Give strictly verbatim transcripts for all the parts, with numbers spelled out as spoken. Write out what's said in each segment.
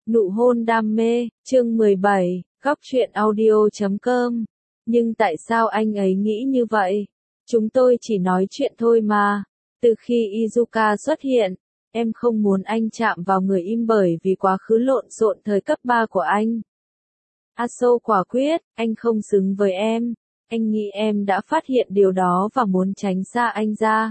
Nụ hôn đam mê, chương mười bảy, góc truyện audio chấm com. Nhưng tại sao anh ấy nghĩ như vậy? Chúng tôi chỉ nói chuyện thôi mà. Từ khi Izuka xuất hiện, em không muốn anh chạm vào người im bởi vì quá khứ lộn xộn thời cấp ba của anh. Aso quả quyết, anh không xứng với em. Anh nghĩ em đã phát hiện điều đó và muốn tránh xa anh ra.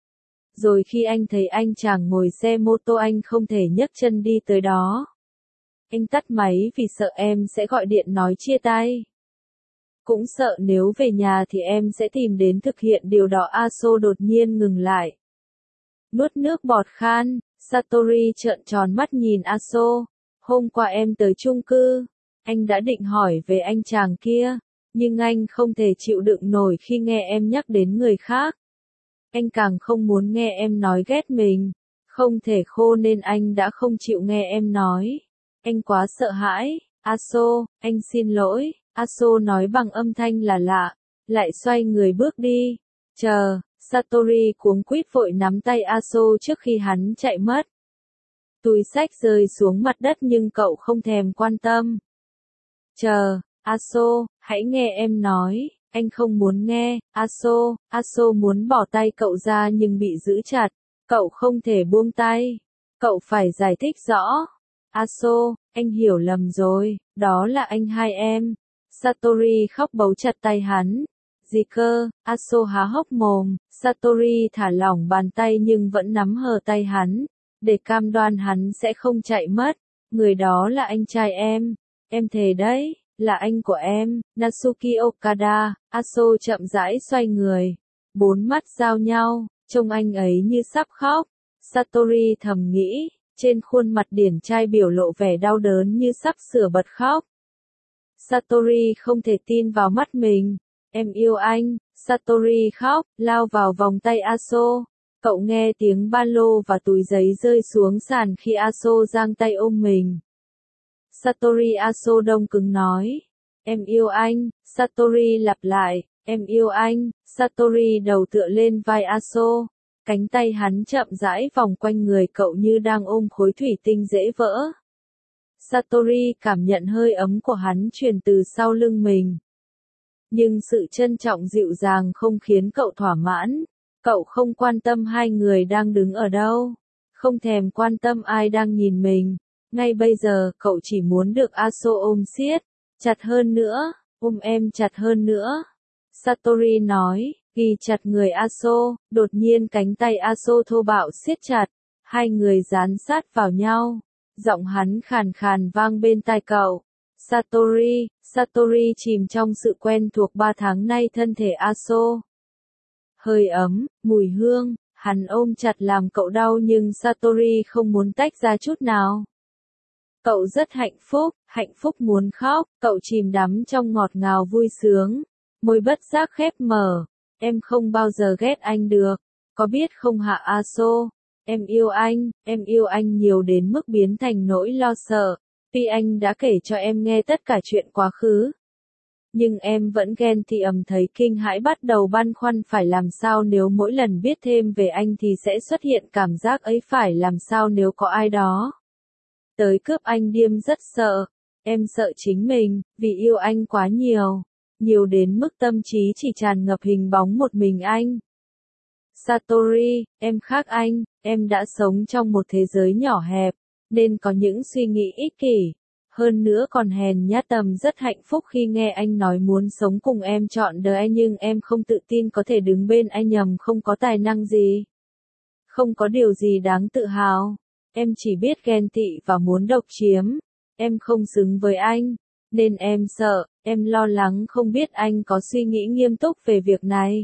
Rồi khi anh thấy anh chàng ngồi xe mô tô anh không thể nhấc chân đi tới đó. Anh tắt máy vì sợ em sẽ gọi điện nói chia tay. Cũng sợ nếu về nhà thì em sẽ tìm đến thực hiện điều đó. Aso đột nhiên ngừng lại. Nuốt nước bọt khan, Satori trợn tròn mắt nhìn Aso. Hôm qua em tới chung cư. Anh đã định hỏi về anh chàng kia. Nhưng anh không thể chịu đựng nổi khi nghe em nhắc đến người khác. Anh càng không muốn nghe em nói ghét mình. Không thể khô nên anh đã không chịu nghe em nói. Anh quá sợ hãi. Aso, anh xin lỗi. Aso nói bằng âm thanh là lạ. Lại xoay người bước đi. Chờ, Satori cuống quýt vội nắm tay Aso trước khi hắn chạy mất. Túi xách rơi xuống mặt đất nhưng cậu không thèm quan tâm. Chờ, Aso, hãy nghe em nói. Anh không muốn nghe. Aso, Aso muốn bỏ tay cậu ra nhưng bị giữ chặt. Cậu không thể buông tay. Cậu phải giải thích rõ. Aso, anh hiểu lầm rồi, đó là anh hai em. Satori khóc bấu chặt tay hắn. Gì cơ? Aso há hốc mồm. Satori thả lỏng bàn tay nhưng vẫn nắm hờ tay hắn, để cam đoan hắn sẽ không chạy mất. Người đó là anh trai em. Em thề đấy, là anh của em. Natsuki Okada. Aso chậm rãi xoay người. Bốn mắt giao nhau, trông anh ấy như sắp khóc. Satori thầm nghĩ. Trên khuôn mặt điển trai biểu lộ vẻ đau đớn như sắp sửa bật khóc. Satori không thể tin vào mắt mình. Em yêu anh. Satori khóc, lao vào vòng tay Aso. Cậu nghe tiếng ba lô và túi giấy rơi xuống sàn khi Aso giang tay ôm mình. Satori Aso đông cứng nói. Em yêu anh. Satori lặp lại. Em yêu anh. Satori đầu tựa lên vai Aso. Cánh tay hắn chậm rãi vòng quanh người cậu như đang ôm khối thủy tinh dễ vỡ. Satori cảm nhận hơi ấm của hắn truyền từ sau lưng mình. Nhưng sự trân trọng dịu dàng không khiến cậu thỏa mãn. Cậu không quan tâm hai người đang đứng ở đâu. Không thèm quan tâm ai đang nhìn mình. Ngay bây giờ cậu chỉ muốn được Aso ôm siết. Chặt hơn nữa. Ôm em chặt hơn nữa. Satori nói. Ghi chặt người Aso, đột nhiên cánh tay Aso thô bạo siết chặt, hai người dán sát vào nhau, giọng hắn khàn khàn vang bên tai cậu. Satori, Satori chìm trong sự quen thuộc ba tháng nay thân thể Aso. Hơi ấm, mùi hương, hắn ôm chặt làm cậu đau nhưng Satori không muốn tách ra chút nào. Cậu rất hạnh phúc, hạnh phúc muốn khóc, cậu chìm đắm trong ngọt ngào vui sướng, môi bất giác khép mở. Em không bao giờ ghét anh được, có biết không hả Aso? Em yêu anh, em yêu anh nhiều đến mức biến thành nỗi lo sợ. Tuy anh đã kể cho em nghe tất cả chuyện quá khứ, nhưng em vẫn ghen thì ầm thấy kinh hãi, bắt đầu băn khoăn phải làm sao nếu mỗi lần biết thêm về anh thì sẽ xuất hiện cảm giác ấy, phải làm sao nếu có ai đó tới cướp anh. Điềm rất sợ, em sợ chính mình, vì yêu anh quá nhiều. Nhiều đến mức tâm trí chỉ tràn ngập hình bóng một mình anh. Satori, em khác anh, em đã sống trong một thế giới nhỏ hẹp, nên có những suy nghĩ ích kỷ. Hơn nữa còn hèn nhát. Tầm rất hạnh phúc khi nghe anh nói muốn sống cùng em trọn đời anh, nhưng em không tự tin có thể đứng bên anh. Nhầm, không có tài năng gì. Không có điều gì đáng tự hào. Em chỉ biết ghen tị và muốn độc chiếm. Em không xứng với anh. Nên em sợ, em lo lắng không biết anh có suy nghĩ nghiêm túc về việc này.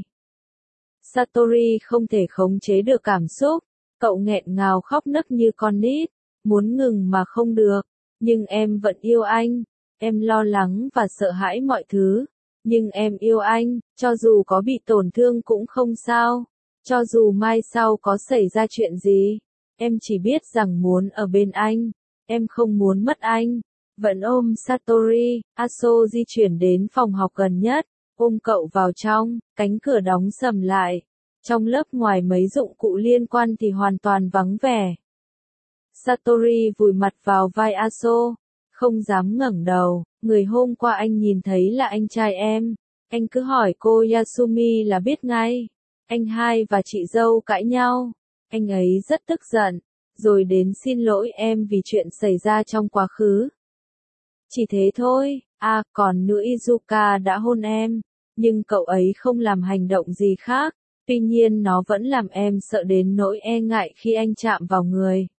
Satori không thể khống chế được cảm xúc. Cậu nghẹn ngào khóc nấc như con nít. Muốn ngừng mà không được. Nhưng em vẫn yêu anh. Em lo lắng và sợ hãi mọi thứ. Nhưng em yêu anh, cho dù có bị tổn thương cũng không sao. Cho dù mai sau có xảy ra chuyện gì. Em chỉ biết rằng muốn ở bên anh. Em không muốn mất anh. Vẫn ôm Satori, Aso di chuyển đến phòng học gần nhất, ôm cậu vào trong, cánh cửa đóng sầm lại. Trong lớp ngoài mấy dụng cụ liên quan thì hoàn toàn vắng vẻ. Satori vùi mặt vào vai Aso, không dám ngẩng đầu, người hôm qua anh nhìn thấy là anh trai em, anh cứ hỏi cô Yasumi là biết ngay. Anh hai và chị dâu cãi nhau, anh ấy rất tức giận, rồi đến xin lỗi em vì chuyện xảy ra trong quá khứ. Chỉ thế thôi, à còn nữ Izuka đã hôn em, nhưng cậu ấy không làm hành động gì khác, tuy nhiên nó vẫn làm em sợ đến nỗi e ngại khi anh chạm vào người.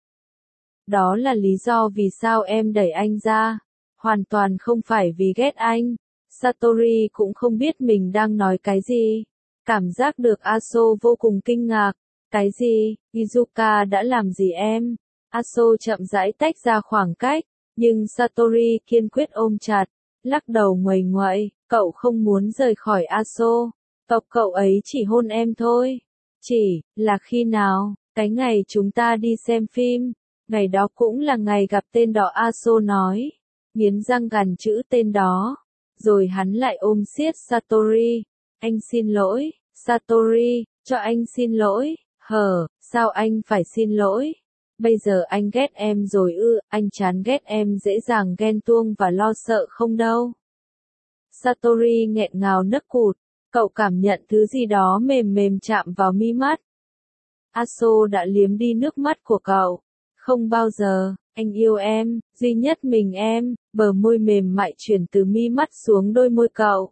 Đó là lý do vì sao em đẩy anh ra, hoàn toàn không phải vì ghét anh. Satori cũng không biết mình đang nói cái gì, cảm giác được Aso vô cùng kinh ngạc. Cái gì, Izuka đã làm gì em? Aso chậm rãi tách ra khoảng cách, nhưng Satori kiên quyết ôm chặt, lắc đầu nguầy nguậy, cậu không muốn rời khỏi Aso, tộc cậu ấy chỉ hôn em thôi. Chỉ, là khi nào, cái ngày chúng ta đi xem phim, ngày đó cũng là ngày gặp tên đó Aso nói, nghiến răng gằn chữ tên đó, rồi hắn lại ôm siết Satori, anh xin lỗi, Satori, cho anh xin lỗi, hờ, sao anh phải xin lỗi? Bây giờ anh ghét em rồi ư, anh chán ghét em dễ dàng ghen tuông và lo sợ không đâu. Satori nghẹn ngào nấc cụt, cậu cảm nhận thứ gì đó mềm mềm chạm vào mi mắt. Aso đã liếm đi nước mắt của cậu. Không bao giờ, anh yêu em, duy nhất mình em, bờ môi mềm mại chuyển từ mi mắt xuống đôi môi cậu.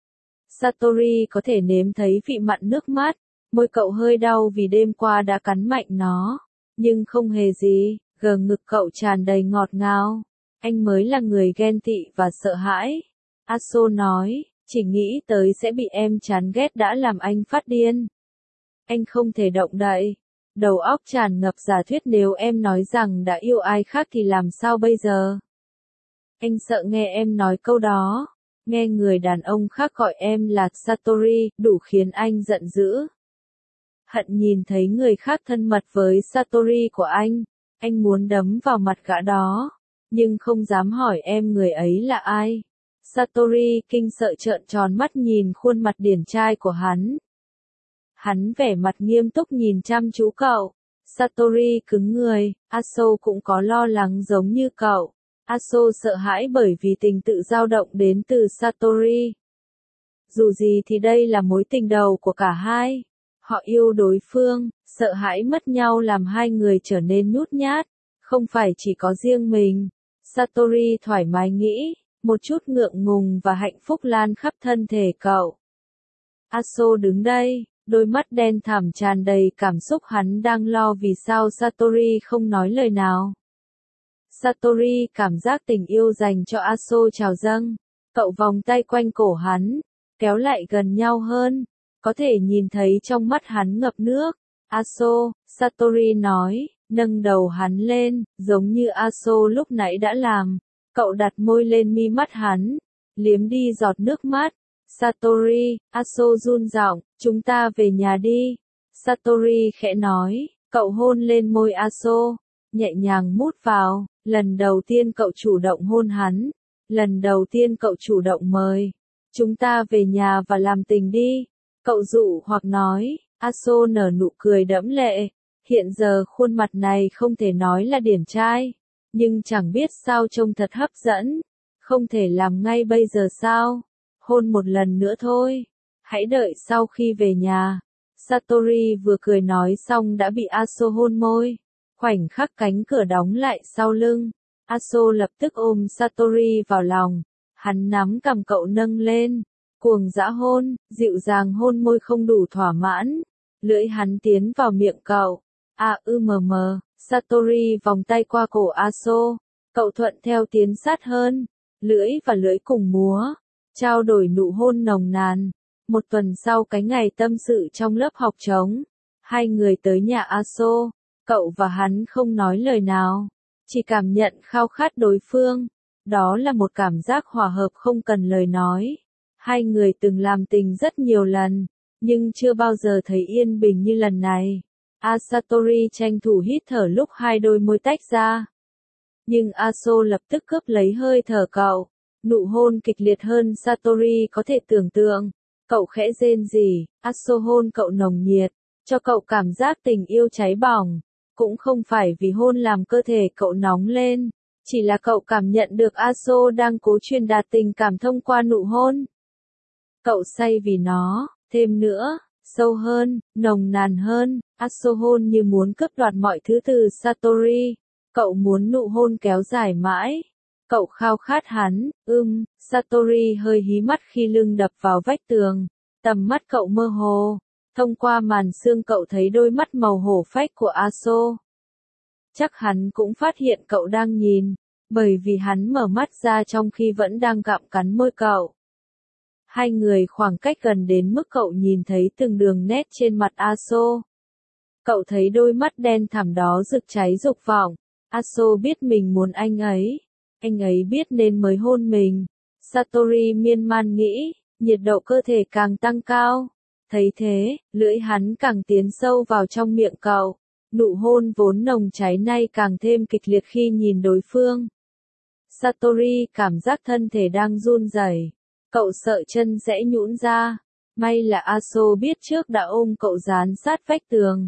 Satori có thể nếm thấy vị mặn nước mắt, môi cậu hơi đau vì đêm qua đã cắn mạnh nó, nhưng không hề gì, gờ ngực cậu tràn đầy ngọt ngào. Anh mới là người ghen tị và sợ hãi. Aso nói, chỉ nghĩ tới sẽ bị em chán ghét đã làm anh phát điên. Anh không thể động đậy. Đầu óc tràn ngập giả thuyết nếu em nói rằng đã yêu ai khác thì làm sao bây giờ? Anh sợ nghe em nói câu đó. Nghe người đàn ông khác gọi em là Satori, đủ khiến anh giận dữ. Hận nhìn thấy người khác thân mật với Satori của anh. Anh muốn đấm vào mặt gã đó, nhưng không dám hỏi em người ấy là ai. Satori kinh sợ trợn tròn mắt nhìn khuôn mặt điển trai của hắn. Hắn vẻ mặt nghiêm túc nhìn chăm chú cậu. Satori cứng người, Aso cũng có lo lắng giống như cậu. Aso sợ hãi bởi vì tình tự dao động đến từ Satori. Dù gì thì đây là mối tình đầu của cả hai. Họ yêu đối phương, sợ hãi mất nhau làm hai người trở nên nhút nhát. Không phải chỉ có riêng mình. Satori thoải mái nghĩ, một chút ngượng ngùng và hạnh phúc lan khắp thân thể cậu. Aso đứng đây, đôi mắt đen thẳm tràn đầy cảm xúc, hắn đang lo vì sao Satori không nói lời nào. Satori cảm giác tình yêu dành cho Aso trào dâng. Cậu vòng tay quanh cổ hắn, kéo lại gần nhau hơn. Có thể nhìn thấy trong mắt hắn ngập nước. Aso, Satori nói, nâng đầu hắn lên, giống như Aso lúc nãy đã làm. Cậu đặt môi lên mi mắt hắn, liếm đi giọt nước mắt. Satori, Aso run giọng, chúng ta về nhà đi. Satori khẽ nói, cậu hôn lên môi Aso, nhẹ nhàng mút vào. Lần đầu tiên cậu chủ động hôn hắn. Lần đầu tiên cậu chủ động mời. Chúng ta về nhà và làm tình đi. Cậu dụ hoặc nói. Aso nở nụ cười đẫm lệ. Hiện giờ khuôn mặt này không thể nói là điển trai. Nhưng chẳng biết sao trông thật hấp dẫn. Không thể làm ngay bây giờ sao? Hôn một lần nữa thôi. Hãy đợi sau khi về nhà. Satori vừa cười nói xong đã bị Aso hôn môi. Khoảnh khắc cánh cửa đóng lại sau lưng. Aso lập tức ôm Satori vào lòng. Hắn nắm cằm cậu nâng lên. Cuồng dã hôn, dịu dàng hôn môi không đủ thỏa mãn. Lưỡi hắn tiến vào miệng cậu. À ư mờ mờ, Satori vòng tay qua cổ Aso. Cậu thuận theo tiến sát hơn. Lưỡi và lưỡi cùng múa. Trao đổi nụ hôn nồng nàn. Một tuần sau cái ngày tâm sự trong lớp học trống. Hai người tới nhà Aso. Cậu và hắn không nói lời nào. Chỉ cảm nhận khao khát đối phương. Đó là một cảm giác hòa hợp không cần lời nói. Hai người từng làm tình rất nhiều lần. Nhưng chưa bao giờ thấy yên bình như lần này. Asatori tranh thủ hít thở lúc hai đôi môi tách ra. Nhưng Aso lập tức cướp lấy hơi thở cậu. Nụ hôn kịch liệt hơn Satori có thể tưởng tượng. Cậu khẽ rên rỉ, Aso hôn cậu nồng nhiệt, cho cậu cảm giác tình yêu cháy bỏng. cũng không phải vì hôn làm cơ thể cậu nóng lên, chỉ là cậu cảm nhận được Aso đang cố truyền đạt tình cảm thông qua nụ hôn. Cậu say vì nó, thêm nữa, sâu hơn, nồng nàn hơn, Aso hôn như muốn cướp đoạt mọi thứ từ Satori. Cậu muốn nụ hôn kéo dài mãi. Cậu khao khát hắn, ưm, Satori hơi hí mắt khi lưng đập vào vách tường. Tầm mắt cậu mơ hồ. Thông qua màn sương cậu thấy đôi mắt màu hổ phách của Aso. Chắc hắn cũng phát hiện cậu đang nhìn, bởi vì hắn mở mắt ra trong khi vẫn đang gặm cắn môi cậu. Hai người khoảng cách gần đến mức cậu nhìn thấy từng đường nét trên mặt Aso. Cậu thấy đôi mắt đen thẳm đó rực cháy dục vọng. Aso biết mình muốn anh ấy. Anh ấy biết nên mới hôn mình. Satori miên man nghĩ, nhiệt độ cơ thể càng tăng cao. Thấy thế, lưỡi hắn càng tiến sâu vào trong miệng cậu. Nụ hôn vốn nồng cháy nay càng thêm kịch liệt khi nhìn đối phương. Satori cảm giác thân thể đang run rẩy. Cậu sợ chân sẽ nhũn ra. May là Aso biết trước đã ôm cậu dán sát vách tường.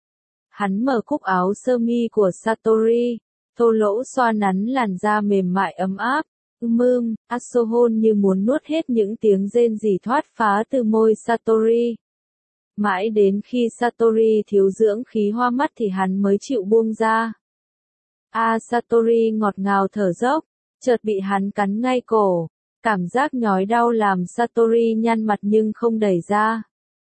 Hắn mở cúc áo sơ mi của Satori, thô lỗ xoa nắn làn da mềm mại ấm áp. Ưm ưm, Aso hôn như muốn nuốt hết những tiếng rên rỉ thoát phá từ môi Satori. Mãi đến khi Satori thiếu dưỡng khí hoa mắt thì hắn mới chịu buông ra. A à, Satori ngọt ngào thở dốc, chợt bị hắn cắn ngay cổ. Cảm giác nhói đau làm Satori nhăn mặt nhưng không đẩy ra.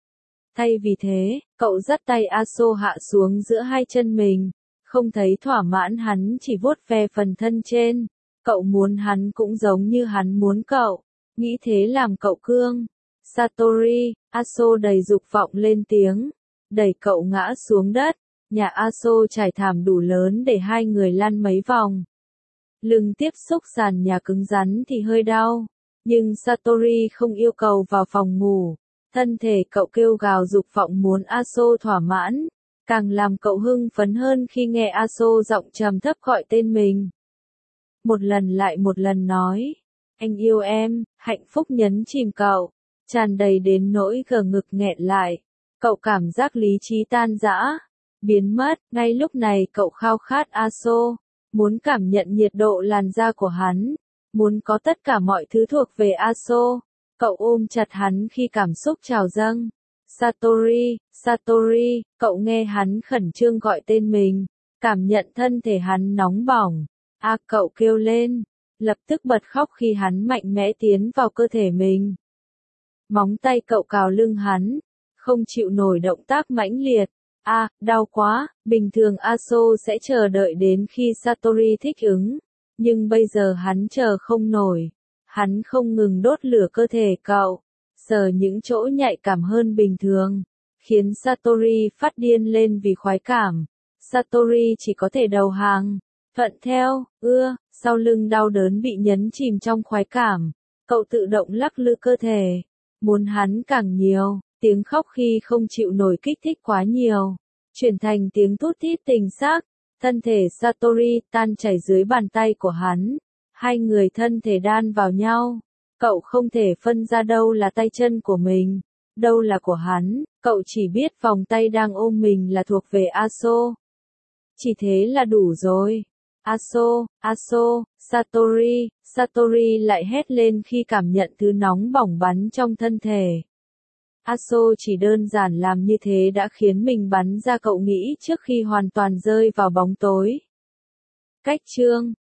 Thay vì thế, cậu dắt tay Aso hạ xuống giữa hai chân mình. Không thấy thỏa mãn hắn chỉ vuốt ve phần thân trên. Cậu muốn hắn cũng giống như hắn muốn cậu. Nghĩ thế làm cậu cương. Satori, Aso đầy dục vọng lên tiếng. Đẩy cậu ngã xuống đất. Nhà Aso trải thảm đủ lớn để hai người lăn mấy vòng. Lưng tiếp xúc sàn nhà cứng rắn thì hơi đau. Nhưng Satori không yêu cầu vào phòng ngủ. Thân thể cậu kêu gào dục vọng muốn Aso thỏa mãn. Càng làm cậu hưng phấn hơn khi nghe Aso giọng trầm thấp gọi tên mình. Một lần lại một lần nói. Anh yêu em, hạnh phúc nhấn chìm cậu. Tràn đầy đến nỗi gờ ngực nghẹn lại. Cậu cảm giác lý trí tan rã. Biến mất, ngay lúc này cậu khao khát Aso. Muốn cảm nhận nhiệt độ làn da của hắn. Muốn có tất cả mọi thứ thuộc về Aso. Cậu ôm chặt hắn khi cảm xúc trào dâng. Satori, Satori, cậu nghe hắn khẩn trương gọi tên mình. Cảm nhận thân thể hắn nóng bỏng. A à, cậu kêu lên. Lập tức bật khóc khi hắn mạnh mẽ tiến vào cơ thể mình. Móng tay cậu cào lưng hắn. Không chịu nổi động tác mãnh liệt. A, à, đau quá, bình thường Aso sẽ chờ đợi đến khi Satori thích ứng. Nhưng bây giờ hắn chờ không nổi. Hắn không ngừng đốt lửa cơ thể cậu. Sờ những chỗ nhạy cảm hơn bình thường. Khiến Satori phát điên lên vì khoái cảm. Satori chỉ có thể đầu hàng. Thuận theo, ưa, sau lưng đau đớn bị nhấn chìm trong khoái cảm. Cậu tự động lắc lư cơ thể. Muốn hắn càng nhiều. Tiếng khóc khi không chịu nổi kích thích quá nhiều. Chuyển thành tiếng thút thít tình xác. Thân thể Satori tan chảy dưới bàn tay của hắn. Hai người thân thể đan vào nhau. Cậu không thể phân ra đâu là tay chân của mình. Đâu là của hắn. Cậu chỉ biết vòng tay đang ôm mình là thuộc về Aso. Chỉ thế là đủ rồi. Aso, Aso, Satori, Satori lại hét lên khi cảm nhận thứ nóng bỏng bắn trong thân thể. Aso chỉ đơn giản làm như thế đã khiến mình bắn ra cậu nghĩ trước khi hoàn toàn rơi vào bóng tối. Cách chương